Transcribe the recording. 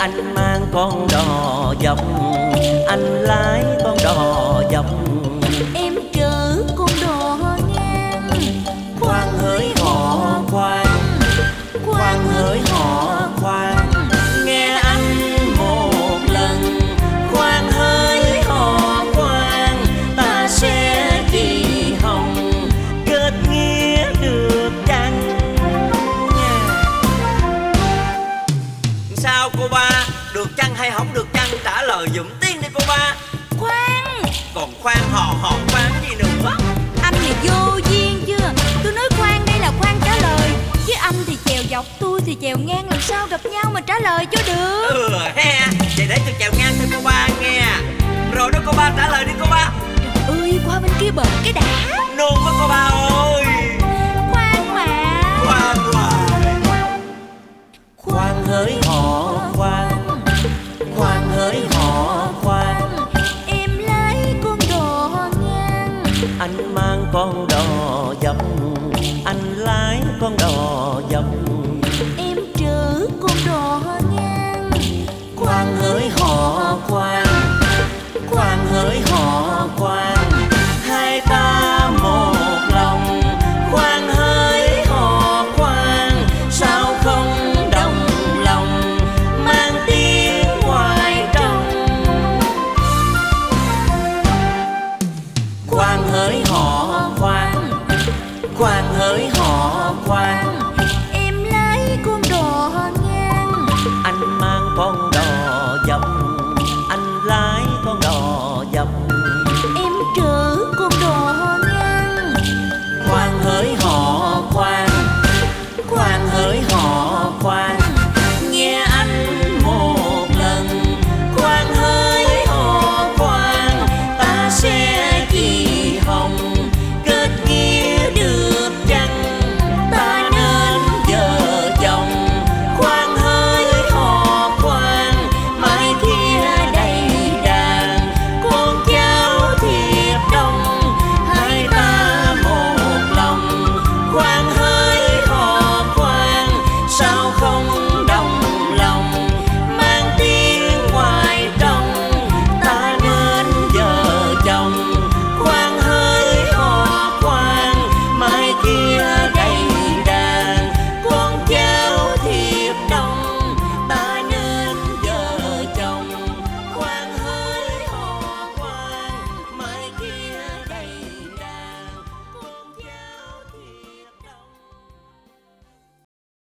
Anh mang con đò dọc, anh lái con đò dọc, em chở con đò ngang. khoan hỡi họ khoan, khoan hỡi họ khoan, nghe anh một lần. Khoan hỡi họ khoan, ta sẽ kỳ hồng kết nghĩa được chăng? Sao cô ba, được chăng hay không được chăng? Trả lời giùm tiếng đi cô ba. Khoan, Còn khoan họ khoan gì nữa? anh này vô duyên chưa? Tôi nói khoan đây là khoan trả lời, chứ anh thì chèo dọc, tôi thì chèo ngang, làm sao gặp nhau mà trả lời cho được. Ha, vậy để tôi chèo ngang cho cô ba nghe. Rồi đó cô ba, trả lời đi cô ba. Ơi, qua bên kia bờ cái đã. Nôn quá cô ba ơi. Khoan mà. Khoan hoài. Khoan hỡi họ khoan, khoan hỡi họ khoan, Em lái con đò ngang. anh mang con đò dọc, anh lái con đò dọc, Em chở con đò ngang. khoan hỡi họ khoan, khoan hỡi họ khoan, hai ta một lòng. Khoan hỡi họ khoan, sao không đồng lòng mang tiếng ngoài trong. Khoan hỡi họ khoan, khoan hỡi họ khoan, Em lái con đò ngang. anh mang con